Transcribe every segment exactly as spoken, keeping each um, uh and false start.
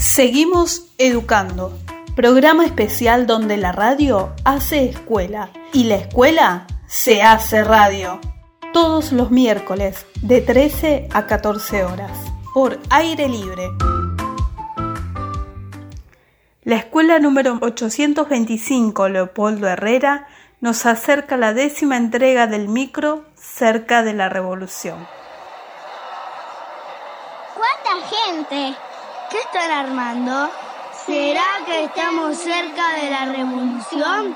Seguimos educando, programa especial donde la radio hace escuela y la escuela se hace radio. Todos los miércoles de trece a catorce horas por Aire Libre. La escuela número ochocientos veinticinco Leopoldo Herrera nos acerca a la décima entrega del micro Cerca de la Revolución. ¿Cuánta gente? ¿Qué están armando? ¿Será que estamos cerca de la revolución?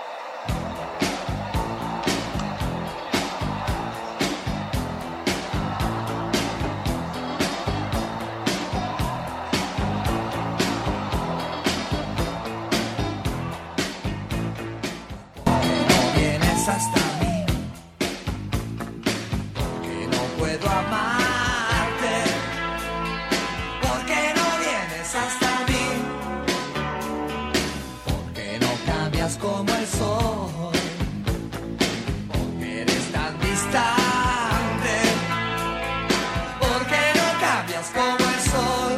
Hasta mí, porque no puedo amarte, porque no vienes hasta mí, porque no cambias como el sol, porque eres tan distante, porque no cambias como el sol.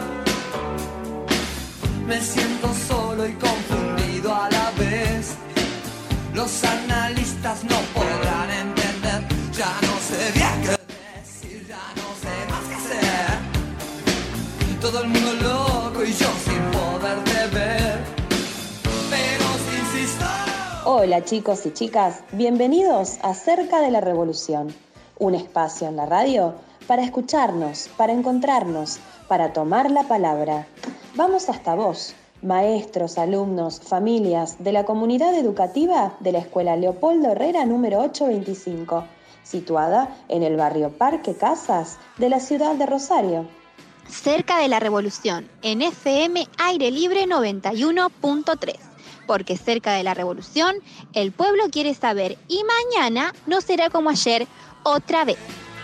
Me siento solo y confundido a la vez. Los analistas no podrán entender. Ya no sé bien qué decir, ya no sé más qué hacer. Todo el mundo loco y yo sin poderte ver. Pero si insisto. Hola chicos y chicas, bienvenidos a Cerca de la Revolución. Un espacio en la radio para escucharnos, para encontrarnos, para tomar la palabra. Vamos hasta vos. Maestros, alumnos, familias de la comunidad educativa de la Escuela Leopoldo Herrera número ochocientos veinticinco, situada en el barrio Parque Casas de la ciudad de Rosario. Cerca de la Revolución, en F M Aire Libre noventa y uno punto tres, porque cerca de la Revolución el pueblo quiere saber y mañana no será como ayer otra vez.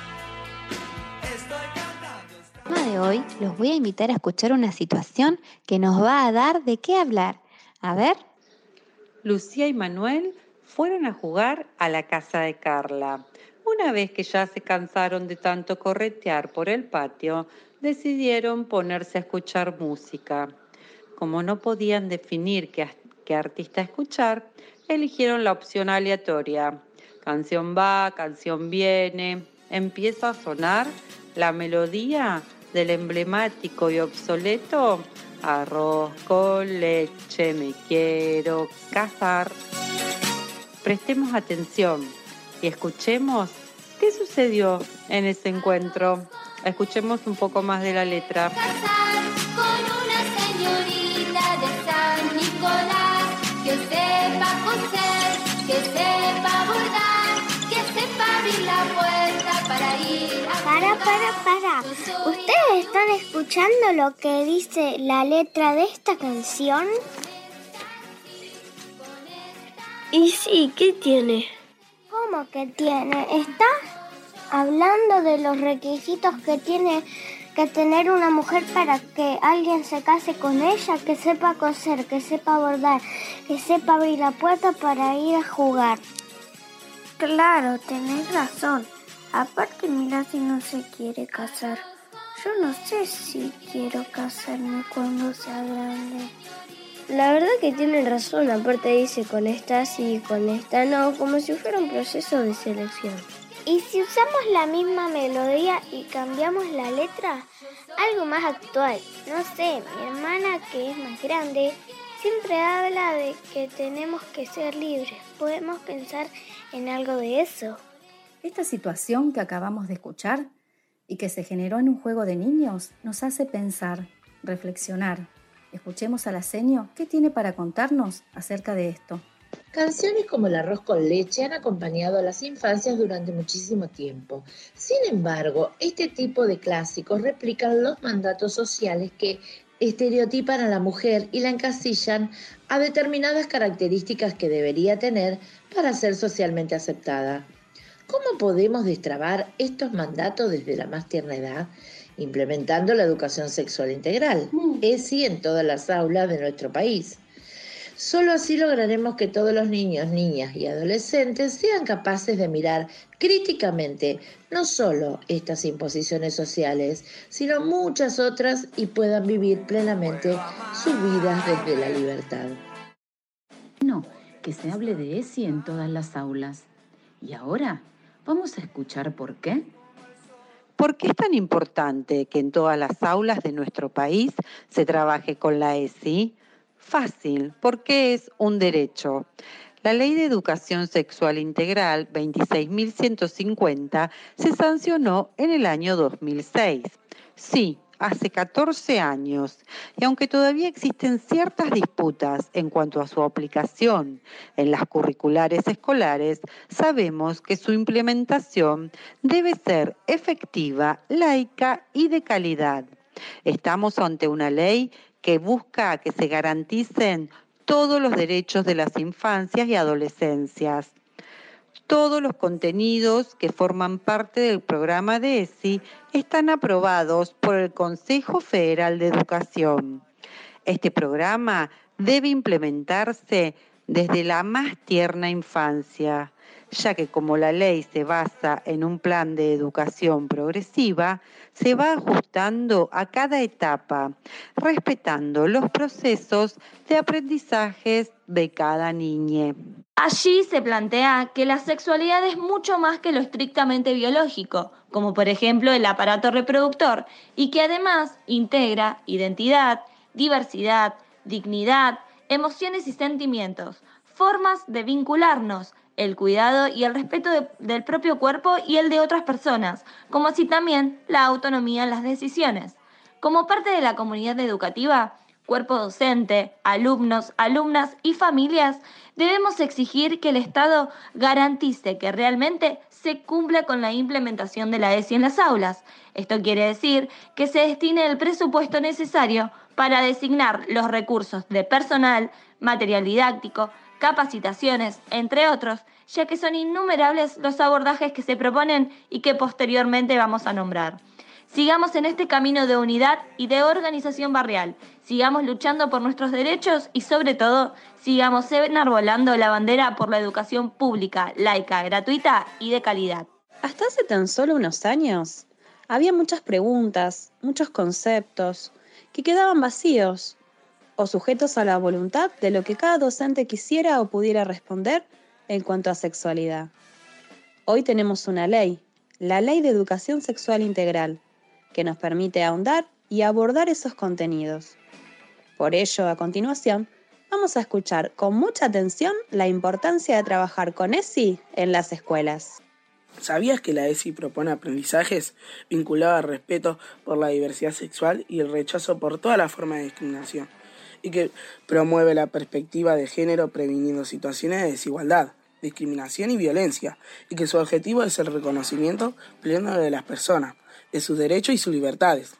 El tema de hoy los voy a invitar a escuchar una situación que nos va a dar de qué hablar. A ver. Lucía y Manuel fueron a jugar a la casa de Carla. Una vez que ya se cansaron de tanto corretear por el patio, decidieron ponerse a escuchar música. Como no podían definir qué, qué artista escuchar, eligieron la opción aleatoria. Canción va, canción viene. Empieza a sonar la melodía del emblemático y obsoleto Arroz con leche, me quiero casar. Prestemos atención y escuchemos qué sucedió en ese encuentro. Escuchemos un poco más de la letra. Casar con una señorita de San Nicolás, que sepa coser, que sepa bordar, que sepa abrir la puerta para ir a... Para, para, para. ¿Ustedes están escuchando lo que dice la letra de esta canción? Y sí, ¿qué tiene? ¿Cómo que tiene? Está hablando de los requisitos que tiene que tener una mujer para que alguien se case con ella, que sepa coser, que sepa bordar, que sepa abrir la puerta para ir a jugar. Claro, tenés razón. Aparte, mira si no se quiere casar. Yo no sé si quiero casarme cuando sea grande. La verdad que tienen razón. Aparte dice con esta sí, con esta no, como si fuera un proceso de selección. ¿Y si usamos la misma melodía y cambiamos la letra? Algo más actual. No sé, mi hermana, que es más grande, siempre habla de que tenemos que ser libres. ¿Podemos pensar en algo de eso? Esta situación que acabamos de escuchar y que se generó en un juego de niños nos hace pensar, reflexionar. Escuchemos a la seño qué tiene para contarnos acerca de esto. Canciones como el arroz con leche han acompañado a las infancias durante muchísimo tiempo. Sin embargo, este tipo de clásicos replican los mandatos sociales que estereotipan a la mujer y la encasillan a determinadas características que debería tener para ser socialmente aceptada. ¿Cómo podemos destrabar estos mandatos desde la más tierna edad? Implementando la educación sexual integral, es sí en todas las aulas de nuestro país. Solo así lograremos que todos los niños, niñas y adolescentes sean capaces de mirar críticamente no solo estas imposiciones sociales, sino muchas otras y puedan vivir plenamente sus vidas desde la libertad. No, que se hable de E S I en todas las aulas. Y ahora vamos a escuchar por qué. ¿Por qué es tan importante que en todas las aulas de nuestro país se trabaje con la E S I? Fácil, porque es un derecho. La Ley de Educación Sexual Integral veintiséis mil ciento cincuenta se sancionó en el año dos mil seis. Sí, hace catorce años, y aunque todavía existen ciertas disputas en cuanto a su aplicación en las curriculares escolares, sabemos que su implementación debe ser efectiva, laica y de calidad. Estamos ante una ley que busca que se garanticen todos los derechos de las infancias y adolescencias. Todos los contenidos que forman parte del programa de E S I están aprobados por el Consejo Federal de Educación. Este programa debe implementarse desde la más tierna infancia, ya que como la ley se basa en un plan de educación progresiva, se va ajustando a cada etapa, respetando los procesos de aprendizajes de cada niña. Allí se plantea que la sexualidad es mucho más que lo estrictamente biológico, como por ejemplo el aparato reproductor, y que además integra identidad, diversidad, dignidad, emociones y sentimientos, formas de vincularnos, el cuidado y el respeto de, del propio cuerpo y el de otras personas, como así también la autonomía en las decisiones. Como parte de la comunidad educativa, cuerpo docente, alumnos, alumnas y familias, debemos exigir que el Estado garantice que realmente se cumpla con la implementación de la E S I en las aulas. Esto quiere decir que se destine el presupuesto necesario para designar los recursos de personal, material didáctico, capacitaciones, entre otros, ya que son innumerables los abordajes que se proponen y que posteriormente vamos a nombrar. Sigamos en este camino de unidad y de organización barrial, sigamos luchando por nuestros derechos y sobre todo, sigamos enarbolando la bandera por la educación pública, laica, gratuita y de calidad. Hasta hace tan solo unos años, había muchas preguntas, muchos conceptos que quedaban vacíos o sujetos a la voluntad de lo que cada docente quisiera o pudiera responder en cuanto a sexualidad. Hoy tenemos una ley, la Ley de Educación Sexual Integral, que nos permite ahondar y abordar esos contenidos. Por ello, a continuación, vamos a escuchar con mucha atención la importancia de trabajar con E S I en las escuelas. ¿Sabías que la E S I propone aprendizajes vinculados al respeto por la diversidad sexual y el rechazo por toda la forma de discriminación? Y que promueve la perspectiva de género previniendo situaciones de desigualdad, discriminación y violencia, y que su objetivo es el reconocimiento pleno de las personas, de sus derechos y sus libertades.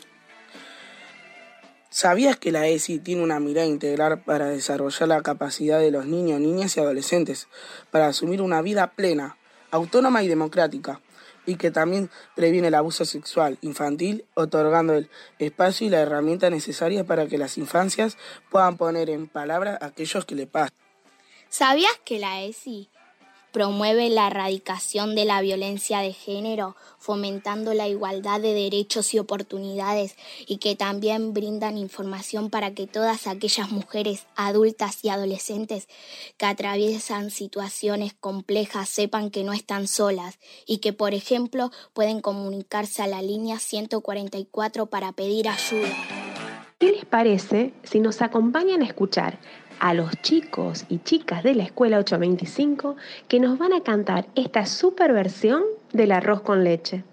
¿Sabías que la E S I tiene una mirada integral para desarrollar la capacidad de los niños, niñas y adolescentes para asumir una vida plena, autónoma y democrática, y que también previene el abuso sexual infantil, otorgando el espacio y la herramienta necesaria para que las infancias puedan poner en palabras aquellos que le pasan? ¿Sabías que la E S I promueve la erradicación de la violencia de género, fomentando la igualdad de derechos y oportunidades, y que también brindan información para que todas aquellas mujeres adultas y adolescentes que atraviesan situaciones complejas sepan que no están solas y que, por ejemplo, pueden comunicarse a la línea ciento cuarenta y cuatro para pedir ayuda? ¿Qué les parece si nos acompañan a escuchar a los chicos y chicas de la Escuela ocho veinticinco que nos van a cantar esta super versión del arroz con leche?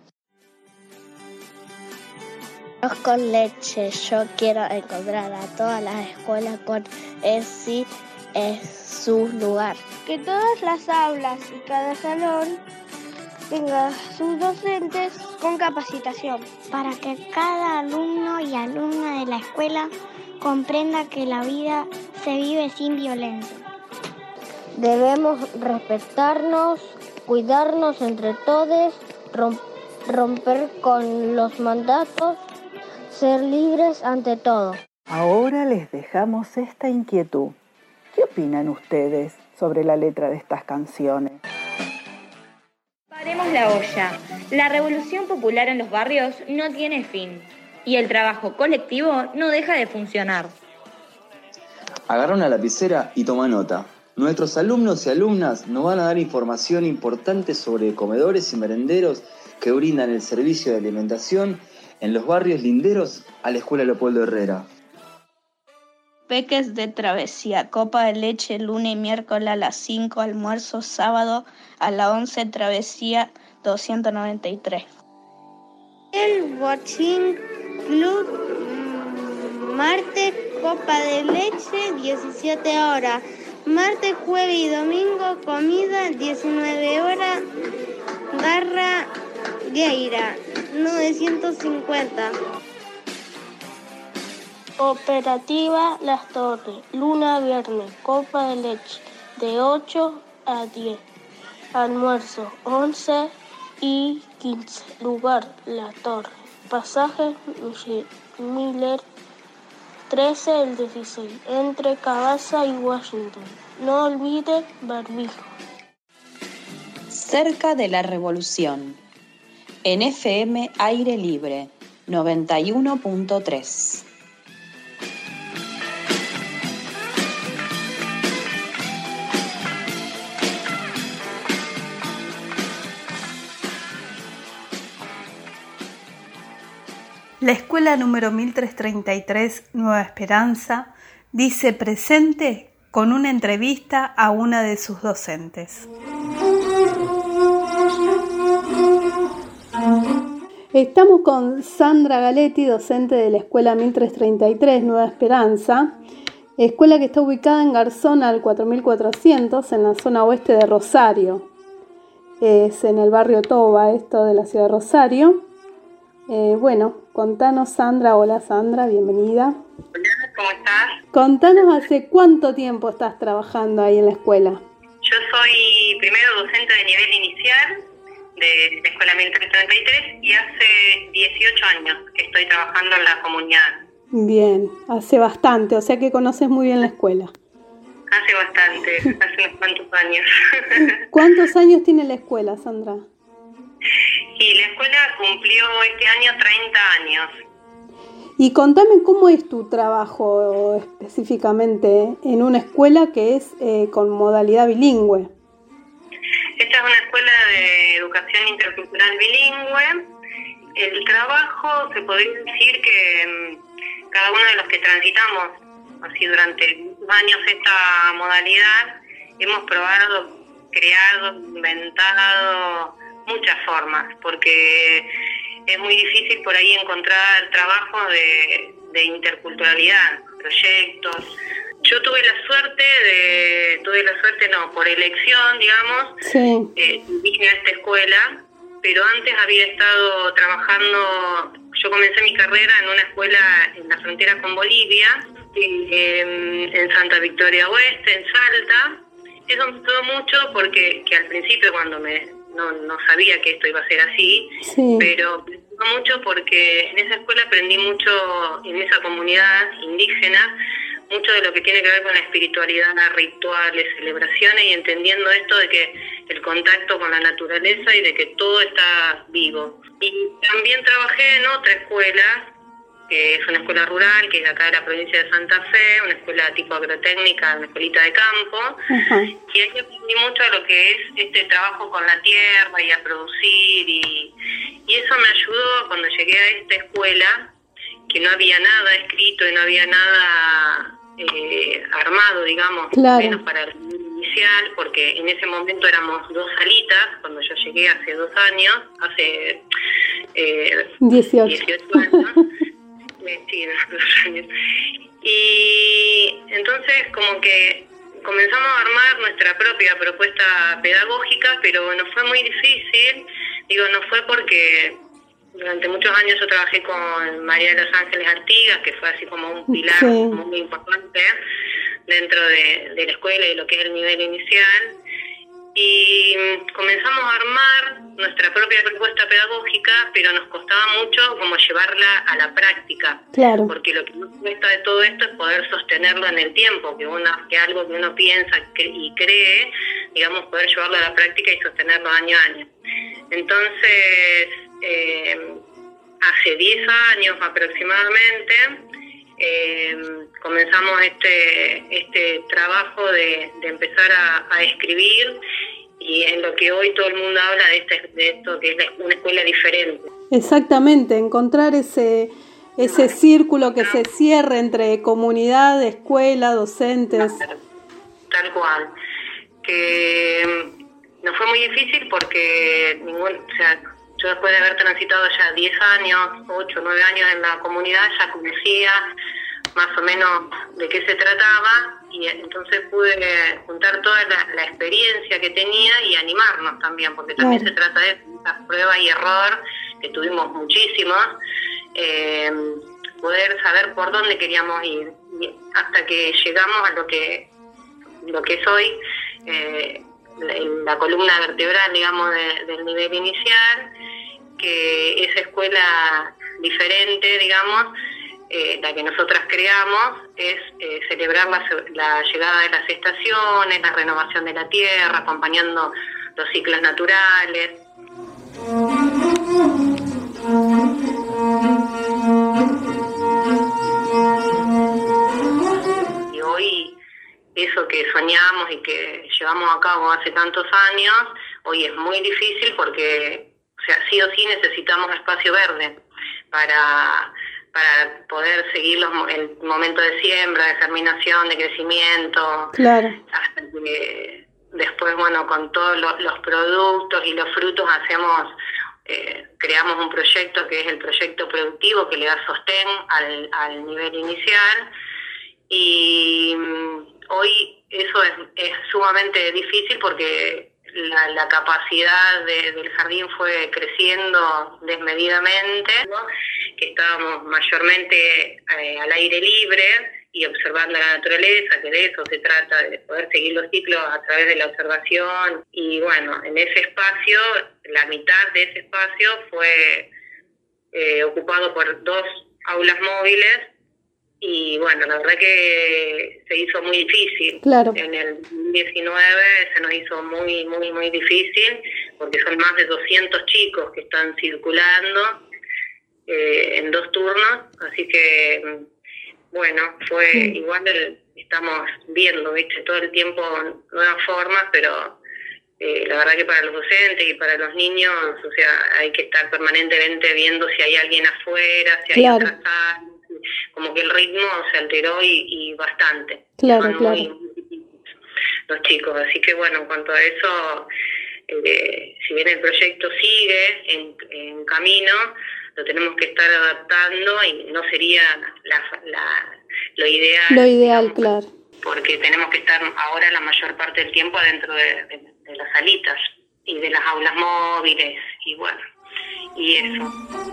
Arroz con leche, yo quiero encontrar a todas las escuelas con E S I en su lugar. Que todas las aulas y cada salón tenga sus docentes con capacitación. Para que cada alumno y alumna de la escuela comprenda que la vida se vive sin violencia. Debemos respetarnos, cuidarnos entre todos, rom- romper con los mandatos, ser libres ante todo. Ahora les dejamos esta inquietud. ¿Qué opinan ustedes sobre la letra de estas canciones? Paremos la olla. La revolución popular en los barrios no tiene fin y el trabajo colectivo no deja de funcionar. Agarra una lapicera y toma nota. Nuestros alumnos y alumnas nos van a dar información importante sobre comedores y merenderos que brindan el servicio de alimentación en los barrios linderos a la Escuela Leopoldo Herrera. Peques de travesía, copa de leche lunes y miércoles a las cinco, almuerzo sábado a las once, travesía doscientos noventa y tres. El Bochín Club, martes, copa de leche, diecisiete horas. Martes, jueves y domingo, comida, diecinueve horas. Garra Gueira, novecientos cincuenta. Cooperativa Las Torres, luna a viernes, copa de leche, de ocho a diez. Almuerzo, once y quince. Lugar, La Torre. Pasaje, Miller, trece el dieciséis, entre Cabaza y Washington. No olvide barbijo. Cerca de la Revolución, en F M Aire Libre, noventa y uno punto tres. La escuela número mil trescientos treinta y tres, Nueva Esperanza, dice presente con una entrevista a una de sus docentes. Estamos con Sandra Galetti, docente de la escuela mil trescientos treinta y tres, Nueva Esperanza, escuela que está ubicada en Garzón al cuatro mil cuatrocientos, en la zona oeste de Rosario. Es en el barrio Toba, esto de la ciudad de Rosario. Eh, bueno, contanos, Sandra. Hola, Sandra, bienvenida. Hola, ¿cómo estás? Contanos, ¿hace cuánto tiempo estás trabajando ahí en la escuela? Yo soy primero docente de nivel inicial de la escuela mil trescientos treinta y tres y hace dieciocho años que estoy trabajando en la comunidad. Bien, hace bastante, o sea que conoces muy bien la escuela. Hace bastante, hace unos cuantos años. ¿Cuántos años tiene la escuela, Sandra? Y la escuela cumplió este año treinta años. Y contame cómo es tu trabajo específicamente en una escuela que es eh, con modalidad bilingüe. Esta es una escuela de educación intercultural bilingüe. El trabajo, se podría decir que um, cada uno de los que transitamos así durante años esta modalidad, hemos probado, creado, inventado muchas formas, porque es muy difícil por ahí encontrar trabajo de, de interculturalidad, proyectos. Yo tuve la suerte de, tuve la suerte no, por elección, digamos, sí. eh, vine a esta escuela, pero antes había estado trabajando, yo comencé mi carrera en una escuela en la frontera con Bolivia, eh, en Santa Victoria Oeste, en Salta. Eso me gustó mucho porque que al principio cuando me no, no sabía que esto iba a ser así, sí. pero me gustó mucho porque en esa escuela aprendí mucho, en esa comunidad indígena, mucho de lo que tiene que ver con la espiritualidad, rituales, celebraciones, y entendiendo esto de que el contacto con la naturaleza y de que todo está vivo. Y también trabajé en otra escuela, que es una escuela rural, que es de acá de la provincia de Santa Fe, una escuela tipo agrotécnica, una escuelita de campo, uh-huh. y ahí aprendí mucho de lo que es este trabajo con la tierra y a producir, y, y eso me ayudó cuando llegué a esta escuela, que no había nada escrito y no había nada eh, armado, digamos, claro. menos para el inicial, porque en ese momento éramos dos salitas, cuando yo llegué hace dos años, hace eh, dieciocho. dieciocho años, sí, dos años, y entonces como que comenzamos a armar nuestra propia propuesta pedagógica, pero nos fue muy difícil, digo, no fue porque durante muchos años yo trabajé con María de los Ángeles Artigas, que fue así como un pilar sí. muy importante dentro de, de la escuela y lo que es el nivel inicial, y comenzamos a armar nuestra propia propuesta pedagógica, pero nos costaba mucho como llevarla a la práctica, claro. Porque lo que nos cuesta de todo esto es poder sostenerlo en el tiempo, que una que algo que uno piensa y cree, digamos, poder llevarlo a la práctica y sostenerlo año a año. Entonces, eh, hace diez años aproximadamente, eh, comenzamos este este trabajo de, de empezar a, a escribir, y en lo que hoy todo el mundo habla de, este, de esto que es una escuela diferente. Exactamente, encontrar ese ese círculo que se cierre entre comunidad, escuela, docentes. Tal cual. Que nos fue muy difícil porque ningún, o sea, yo después de haber transitado ya diez años, ocho, nueve años en la comunidad, ya conocía más o menos de qué se trataba, y entonces pude juntar toda la, la experiencia que tenía y animarnos también, porque también claro. Se trata de esa prueba y error, que tuvimos muchísimos, eh, poder saber por dónde queríamos ir, y hasta que llegamos a lo que lo que es hoy, eh, la, la columna vertebral, digamos, de, del nivel inicial, que esa escuela diferente, digamos, Eh, la que nosotras creamos, es eh, celebrar la, la llegada de las estaciones, la renovación de la tierra, acompañando los ciclos naturales. Y hoy eso que soñamos y que llevamos a cabo hace tantos años, hoy es muy difícil porque, o sea, sí o sí necesitamos espacio verde para... para poder seguir los, el momento de siembra, de germinación, de crecimiento, claro. Hasta que después, bueno, con todos los, los productos y los frutos hacemos, eh, creamos un proyecto que es el proyecto productivo, que le da sostén al, al nivel inicial, y um, hoy eso es, es sumamente difícil porque La, la capacidad de, del jardín fue creciendo desmedidamente, ¿no? Que estábamos mayormente eh, al aire libre y observando la naturaleza, que de eso se trata, de poder seguir los ciclos a través de la observación. Y bueno, en ese espacio, la mitad de ese espacio fue eh, ocupado por dos aulas móviles, y bueno, la verdad que se hizo muy difícil. Claro. En el diecinueve se nos hizo muy, muy, muy difícil, porque son más de doscientos chicos que están circulando eh, en dos turnos, así que, bueno, fue sí. Igual el, estamos viendo, viste, todo el tiempo nuevas formas, pero eh, la verdad que para los docentes y para los niños, o sea, hay que estar permanentemente viendo si hay alguien afuera, si hay claro. otras salas. Como que el ritmo se alteró y, y bastante. Claro, Son claro. Muy, los chicos, así que bueno, en cuanto a eso, eh, si bien el proyecto sigue en, en camino, lo tenemos que estar adaptando y no sería la, la, lo ideal. Lo ideal, digamos, claro. Porque tenemos que estar ahora la mayor parte del tiempo adentro de, de, de las salitas y de las aulas móviles, y bueno, y eso.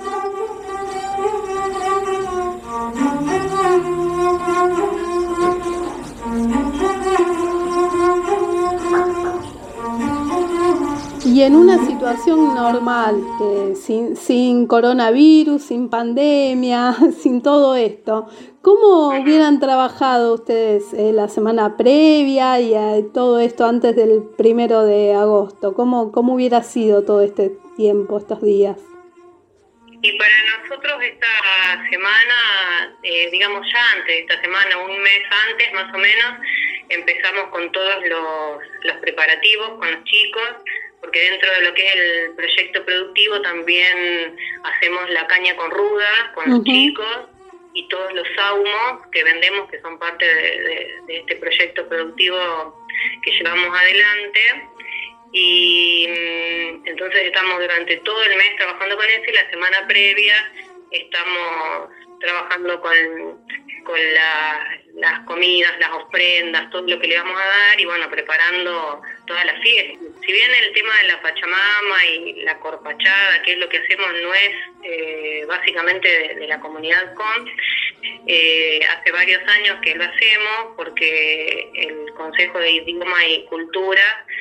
Y en una situación normal, eh, sin, sin coronavirus, sin pandemia, sin todo esto, ¿cómo hubieran trabajado ustedes eh, la semana previa y eh, todo esto antes del primero de agosto? ¿Cómo, cómo hubiera sido todo este tiempo, estos días? Y para nosotros esta semana, eh, digamos ya antes de esta semana, un mes antes más o menos, empezamos con todos los, los preparativos con los chicos, porque dentro de lo que es el proyecto productivo también hacemos la caña con ruda con uh-huh. los chicos, y todos los saumos que vendemos, que son parte de, de, de este proyecto productivo que llevamos adelante. Y entonces estamos durante todo el mes trabajando con eso, y la semana previa estamos trabajando con, con la, las comidas, las ofrendas, todo lo que le vamos a dar, y bueno, preparando toda la fiesta. Si bien el tema de la Pachamama y la corpachada, que es lo que hacemos, no es eh, básicamente de, de la comunidad con, eh, hace varios años que lo hacemos, porque el Consejo de Idioma y Cultura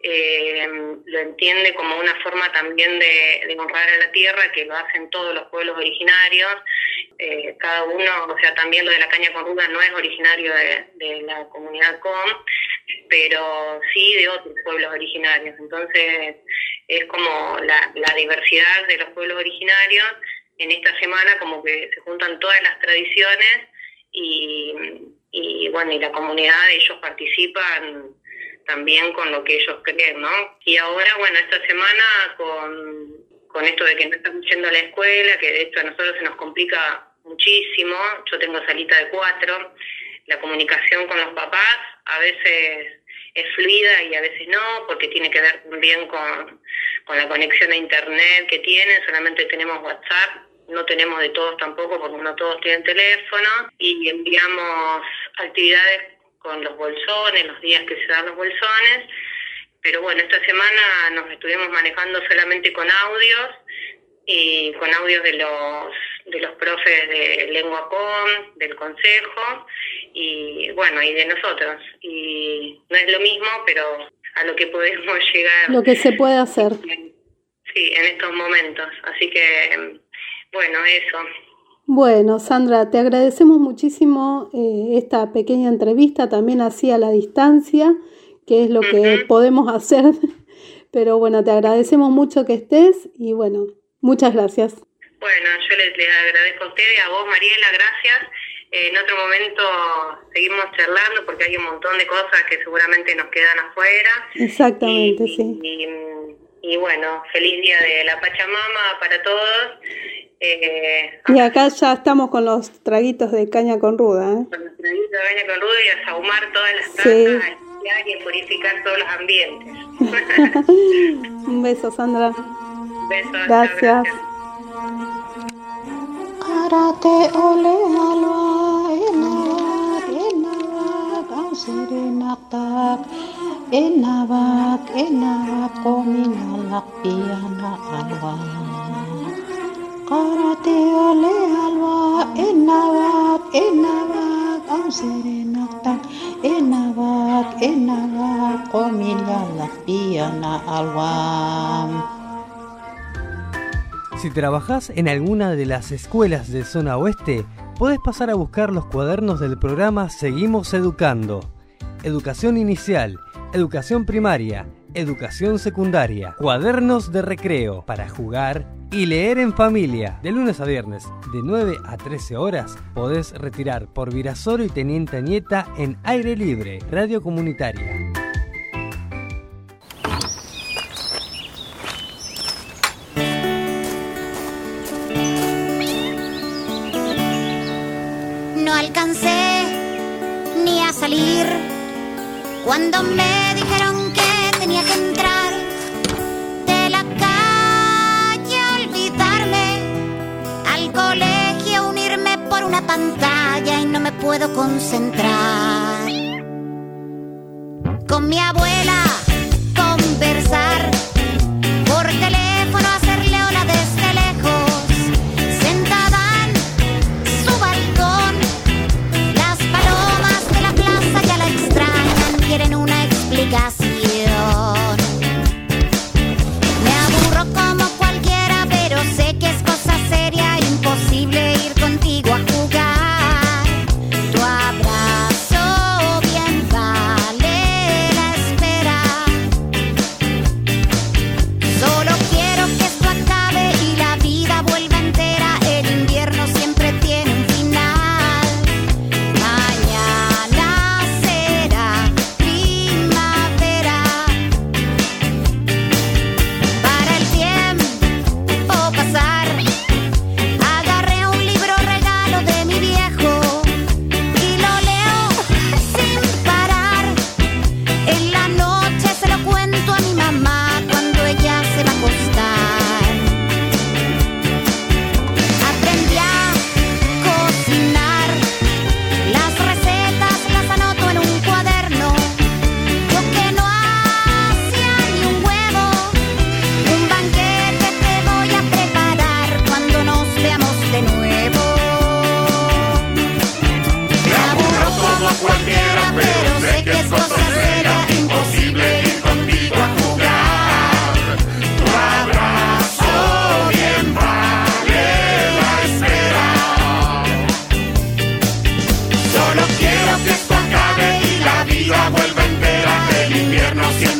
eh, lo entiende como una forma también de, de honrar a la tierra, que lo hacen todos los pueblos originarios. Eh, cada uno, o sea, también lo de la caña con ruda no es originario de, de la comunidad Com, pero sí de otros pueblos originarios. Entonces es como la, la diversidad de los pueblos originarios. En esta semana como que se juntan todas las tradiciones y, y bueno, y la comunidad, ellos participan también con lo que ellos creen, ¿no? Y ahora, bueno, esta semana con, con esto de que no estamos yendo a la escuela, que de hecho a nosotros se nos complica muchísimo, yo tengo salita de cuatro, la comunicación con los papás a veces es fluida y a veces no, porque tiene que ver también con, con la conexión a internet que tienen, solamente tenemos WhatsApp, no tenemos de todos tampoco porque no todos tienen teléfono, y enviamos actividades con los bolsones, los días que se dan los bolsones, pero bueno, esta semana nos estuvimos manejando solamente con audios, y con audios de los de los profes de Lengua Com, del Consejo, y bueno, y de nosotros. Y no es lo mismo, pero a lo que podemos llegar. Lo que se puede hacer. Sí, en estos momentos. Así que, bueno, eso. Bueno, Sandra, te agradecemos muchísimo eh, esta pequeña entrevista, también así a la distancia, que es lo uh-huh. que podemos hacer. Pero bueno, te agradecemos mucho que estés y bueno, muchas gracias. Bueno, yo les, les agradezco a ustedes, a vos, Mariela, gracias. Eh, en otro momento seguimos charlando porque hay un montón de cosas que seguramente nos quedan afuera. Exactamente, y, sí. Y, y bueno, feliz día de la Pachamama para todos. Eh, y acá ya estamos con los traguitos de caña con ruda, ¿eh? Con los traguitos de caña con ruda y a sahumar todas las tazas, sí. a limpiar y a purificar todos los ambientes. Un beso, Sandra. Un beso. Gracias. Chao, gracias. Karate ole alwa enawak enawak ang sirinaktak enawak enawak kominalak piyana alwa Karate ole alwa enawak enawak ang sirinaktak enawak enawak kominalak piyana alwa. Si trabajás en alguna de las escuelas de Zona Oeste, podés pasar a buscar los cuadernos del programa Seguimos Educando. Educación inicial, educación primaria, educación secundaria, cuadernos de recreo para jugar y leer en familia. De lunes a viernes, de nueve a trece horas, podés retirar por Virasoro y Teniente Nieta en Aire Libre, Radio Comunitaria. No alcancé ni a salir cuando me dijeron que tenía que entrar de la calle, olvidarme al colegio, unirme por una pantalla y no me puedo concentrar. Con mi abuela conversar por teléfono, hacerle hola desde lejos. Quieren una explicación. Me aburro como cualquiera, pero sé que es cosa seria, imposible ir contigo a jugar. Tu abrazo bien vale la espera. Solo quiero que esto acabe y la vida vuelva entera. El invierno siempre